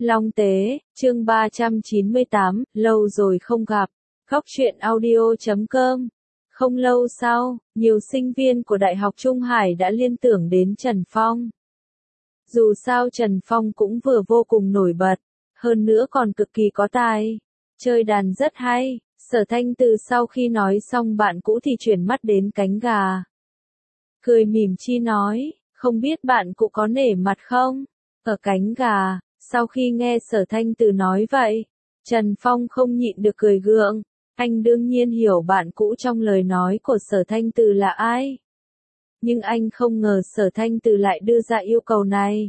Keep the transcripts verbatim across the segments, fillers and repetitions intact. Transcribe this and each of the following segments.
Long Tế, chương ba trăm chín mươi tám, lâu rồi không gặp. Góc truyện audio chấm com. Không lâu sau, nhiều sinh viên của Đại học Trung Hải đã liên tưởng đến Trần Phong. Dù sao Trần Phong cũng vừa vô cùng nổi bật, hơn nữa còn cực kỳ có tài. Chơi đàn rất hay. Sở Thanh Từ sau khi nói xong bạn cũ thì chuyển mắt đến cánh gà. Cười mỉm chi nói, không biết bạn cũ có nể mặt không? Ở cánh gà, sau khi nghe Sở Thanh Từ nói vậy, Trần Phong không nhịn được cười gượng. Anh đương nhiên hiểu bạn cũ trong lời nói của Sở Thanh Từ là ai. Nhưng anh không ngờ Sở Thanh Từ lại đưa ra yêu cầu này.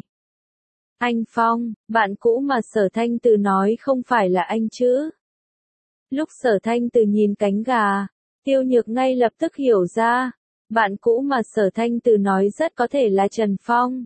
Anh Phong, bạn cũ mà Sở Thanh Từ nói không phải là anh chứ? Lúc Sở Thanh Từ nhìn cánh gà, Tiêu Nhược ngay lập tức hiểu ra, bạn cũ mà Sở Thanh Từ nói rất có thể là Trần Phong.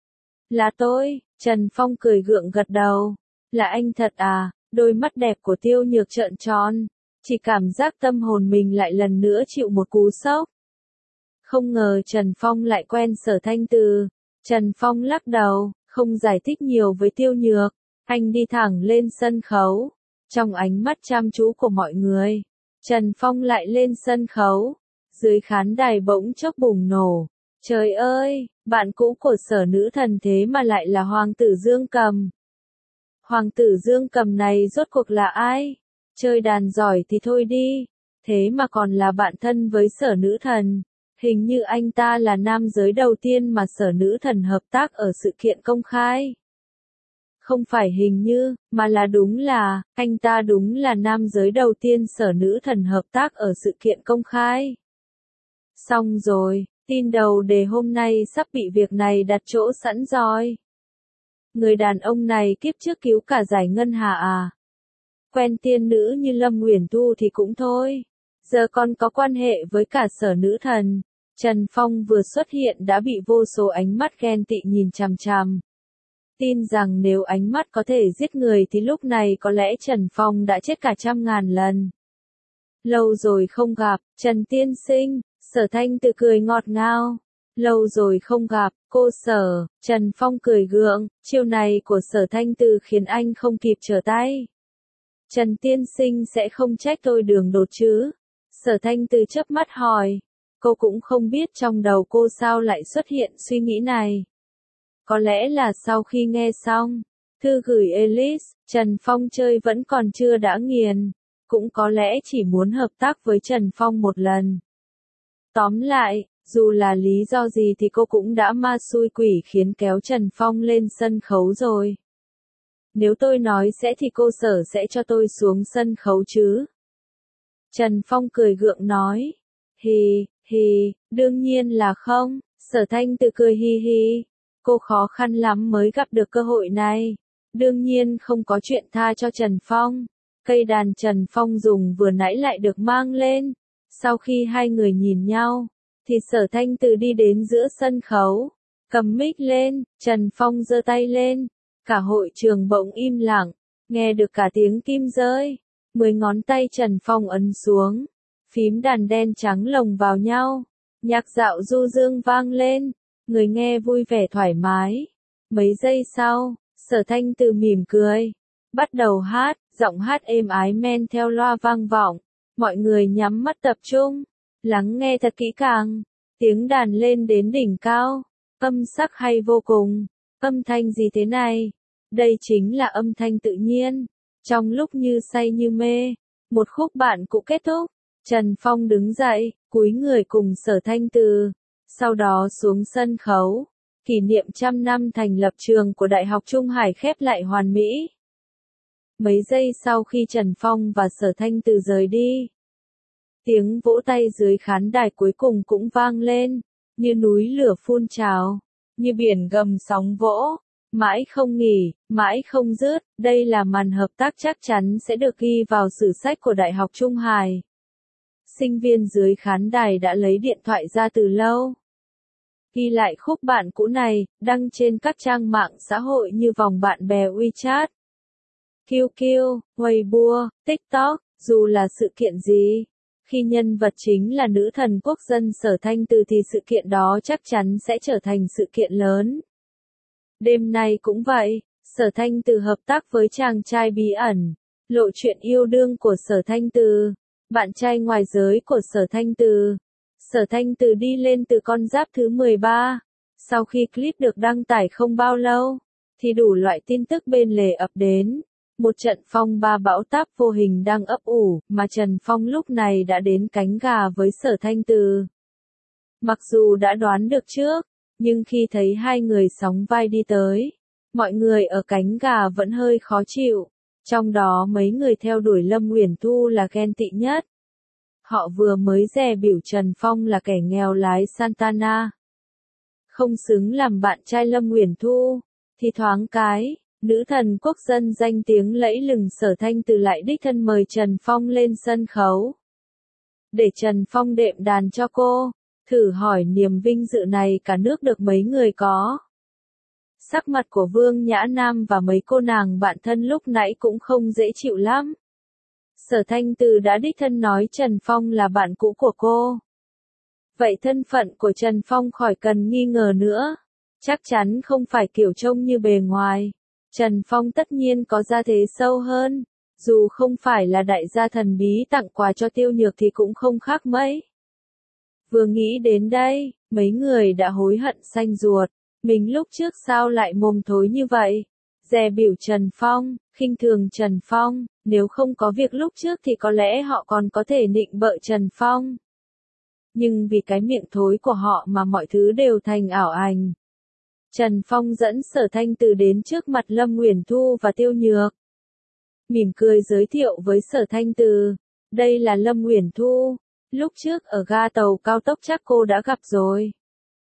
Là tôi, Trần Phong cười gượng gật đầu. Là anh thật à? Đôi mắt đẹp của Tiêu Nhược trợn tròn, chỉ cảm giác tâm hồn mình lại lần nữa chịu một cú sốc. Không ngờ Trần Phong lại quen Sở Thanh Từ. Trần Phong lắc đầu, không giải thích nhiều với Tiêu Nhược, anh đi thẳng lên sân khấu. Trong ánh mắt chăm chú của mọi người, Trần Phong lại lên sân khấu. Dưới khán đài bỗng chốc bùng nổ. Trời ơi, bạn cũ của Sở nữ thần thế mà lại là Hoàng tử Dương Cầm. Hoàng tử Dương Cầm này rốt cuộc là ai? Chơi đàn giỏi thì thôi đi, thế mà còn là bạn thân với Sở nữ thần. Hình như anh ta là nam giới đầu tiên mà Sở nữ thần hợp tác ở sự kiện công khai. Không phải hình như, mà là đúng là, anh ta đúng là nam giới đầu tiên Sở nữ thần hợp tác ở sự kiện công khai. Xong rồi, tin đầu đề hôm nay sắp bị việc này đặt chỗ sẵn rồi. Người đàn ông này kiếp trước cứu cả giải ngân hà à? Quen tiên nữ như Lâm Uyển Thu thì cũng thôi. Giờ còn có quan hệ với cả Sở nữ thần. Trần Phong vừa xuất hiện đã bị vô số ánh mắt ghen tị nhìn chằm chằm. Tin rằng nếu ánh mắt có thể giết người thì lúc này có lẽ Trần Phong đã chết cả trăm ngàn lần. Lâu rồi không gặp, Trần tiên sinh, Sở Thanh Từ cười ngọt ngào. Lâu rồi không gặp, cô Sở, Trần Phong cười gượng, chiêu này của Sở Thanh Từ khiến anh không kịp trở tay. Trần tiên sinh sẽ không trách tôi đường đột chứ? Sở Thanh Từ chớp mắt hỏi. Cô cũng không biết trong đầu cô sao lại xuất hiện suy nghĩ này. Có lẽ là sau khi nghe xong thư gửi Alice, Trần Phong chơi vẫn còn chưa đã nghiền. Cũng có lẽ chỉ muốn hợp tác với Trần Phong một lần. Tóm lại, dù là lý do gì thì cô cũng đã ma xui quỷ khiến kéo Trần Phong lên sân khấu rồi. Nếu tôi nói sẽ thì cô Sở sẽ cho tôi xuống sân khấu chứ? Trần Phong cười gượng nói. Hì, hì, đương nhiên là không. Sở Thanh Từ cười hi hi. Cô khó khăn lắm mới gặp được cơ hội này. Đương nhiên không có chuyện tha cho Trần Phong. Cây đàn Trần Phong dùng vừa nãy lại được mang lên. Sau khi hai người nhìn nhau, thì Sở Thanh Từ đi đến giữa sân khấu, cầm mic lên, Trần Phong giơ tay lên, cả hội trường bỗng im lặng, nghe được cả tiếng kim rơi, mười ngón tay Trần Phong ấn xuống, phím đàn đen trắng lồng vào nhau, nhạc dạo du dương vang lên, người nghe vui vẻ thoải mái. Mấy giây sau, Sở Thanh Từ mỉm cười, bắt đầu hát, giọng hát êm ái men theo loa vang vọng. Mọi người nhắm mắt tập trung, lắng nghe thật kỹ càng, tiếng đàn lên đến đỉnh cao, âm sắc hay vô cùng, âm thanh gì thế này? Đây chính là âm thanh tự nhiên. Trong lúc như say như mê, một khúc bạn cũng kết thúc, Trần Phong đứng dậy, cúi người cùng Sở Thanh Từ, sau đó xuống sân khấu, kỷ niệm trăm năm thành lập trường của Đại học Trung Hải khép lại hoàn mỹ. Mấy giây sau khi Trần Phong và Sở Thanh Từ rời đi, tiếng vỗ tay dưới khán đài cuối cùng cũng vang lên, như núi lửa phun trào, như biển gầm sóng vỗ, mãi không nghỉ, mãi không dứt. Đây là màn hợp tác chắc chắn sẽ được ghi vào sử sách của Đại học Trung Hải. Sinh viên dưới khán đài đã lấy điện thoại ra từ lâu, ghi lại khúc bạn cũ này, đăng trên các trang mạng xã hội như vòng bạn bè WeChat, quy quy, Weibo, TikTok. Dù là sự kiện gì, khi nhân vật chính là nữ thần quốc dân Sở Thanh Từ thì sự kiện đó chắc chắn sẽ trở thành sự kiện lớn. Đêm nay cũng vậy, Sở Thanh Từ hợp tác với chàng trai bí ẩn, lộ chuyện yêu đương của Sở Thanh Từ, bạn trai ngoài giới của Sở Thanh Từ. Sở Thanh Từ đi lên từ con giáp thứ mười ba. Sau khi clip được đăng tải không bao lâu, thì đủ loại tin tức bên lề ập đến. Một trận phong ba bão táp vô hình đang ấp ủ, mà Trần Phong lúc này đã đến cánh gà với Sở Thanh Từ. Mặc dù đã đoán được trước, nhưng khi thấy hai người sóng vai đi tới, mọi người ở cánh gà vẫn hơi khó chịu. Trong đó mấy người theo đuổi Lâm Uyển Thu là ghen tị nhất. Họ vừa mới dè biểu Trần Phong là kẻ nghèo lái Santana, không xứng làm bạn trai Lâm Uyển Thu, thì thoáng cái, nữ thần quốc dân danh tiếng lẫy lừng Sở Thanh Từ lại đích thân mời Trần Phong lên sân khấu, để Trần Phong đệm đàn cho cô. Thử hỏi niềm vinh dự này cả nước được mấy người có. Sắc mặt của Vương Nhã Nam và mấy cô nàng bạn thân lúc nãy cũng không dễ chịu lắm. Sở Thanh Từ đã đích thân nói Trần Phong là bạn cũ của cô. Vậy thân phận của Trần Phong khỏi cần nghi ngờ nữa. Chắc chắn không phải kiểu trông như bề ngoài. Trần Phong tất nhiên có gia thế sâu hơn. Dù không phải là đại gia thần bí tặng quà cho Tiêu Nhược thì cũng không khác mấy. Vừa nghĩ đến đây, mấy người đã hối hận xanh ruột. Mình lúc trước sao lại mồm thối như vậy? Dè biểu Trần Phong, khinh thường Trần Phong, nếu không có việc lúc trước thì có lẽ họ còn có thể nịnh bợ Trần Phong. Nhưng vì cái miệng thối của họ mà mọi thứ đều thành ảo ảnh. Trần Phong dẫn Sở Thanh Từ đến trước mặt Lâm Uyển Thu và Tiêu Nhược. Mỉm cười giới thiệu với Sở Thanh Từ, đây là Lâm Uyển Thu, lúc trước ở ga tàu cao tốc chắc cô đã gặp rồi.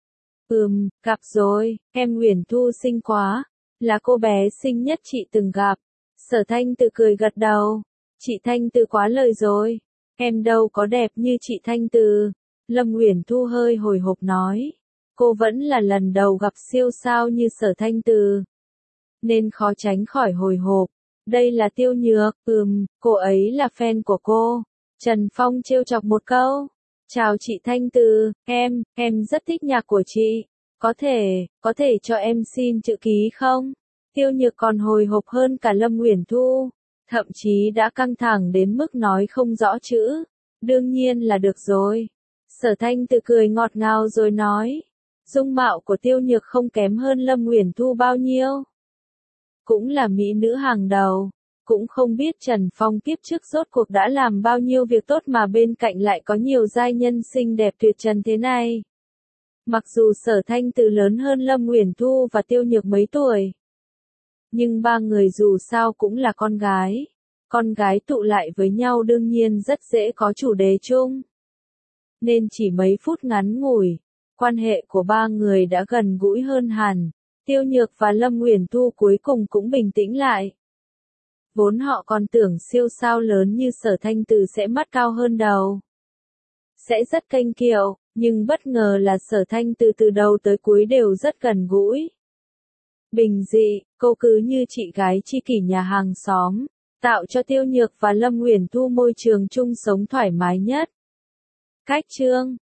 Ừm, gặp rồi, em Uyển Thu xinh quá, là cô bé xinh nhất chị từng gặp. Sở Thanh Từ cười gật đầu, chị Thanh Từ quá lời rồi, em đâu có đẹp như chị Thanh Từ. Lâm Uyển Thu hơi hồi hộp nói, cô vẫn là lần đầu gặp siêu sao như Sở Thanh Từ, nên khó tránh khỏi hồi hộp. Đây là Tiêu Nhược, ừm, cô ấy là fan của cô. Trần Phong trêu chọc một câu. Chào chị Thanh Từ, em, em rất thích nhạc của chị. Có thể, có thể cho em xin chữ ký không? Tiêu Nhược còn hồi hộp hơn cả Lâm Uyển Thu. Thậm chí đã căng thẳng đến mức nói không rõ chữ. Đương nhiên là được rồi. Sở Thanh Từ cười ngọt ngào rồi nói. Dung mạo của Tiêu Nhược không kém hơn Lâm Uyển Thu bao nhiêu. Cũng là mỹ nữ hàng đầu. Cũng không biết Trần Phong kiếp trước rốt cuộc đã làm bao nhiêu việc tốt mà bên cạnh lại có nhiều giai nhân xinh đẹp tuyệt trần thế này. Mặc dù Sở Thanh Từ lớn hơn Lâm Uyển Thu và Tiêu Nhược mấy tuổi, nhưng ba người dù sao cũng là con gái. Con gái tụ lại với nhau đương nhiên rất dễ có chủ đề chung. Nên chỉ mấy phút ngắn ngủi, quan hệ của ba người đã gần gũi hơn hẳn. Tiêu Nhược và Lâm Uyển Thu cuối cùng cũng bình tĩnh lại. Vốn họ còn tưởng siêu sao lớn như Sở Thanh Từ sẽ mắt cao hơn đầu, sẽ rất kênh kiệu, nhưng bất ngờ là Sở Thanh Từ từ đầu tới cuối đều rất gần gũi. Bình dị, cô cứ như chị gái tri kỷ nhà hàng xóm, tạo cho Tiêu Nhược và Lâm Uyển Thu môi trường chung sống thoải mái nhất. Cách chương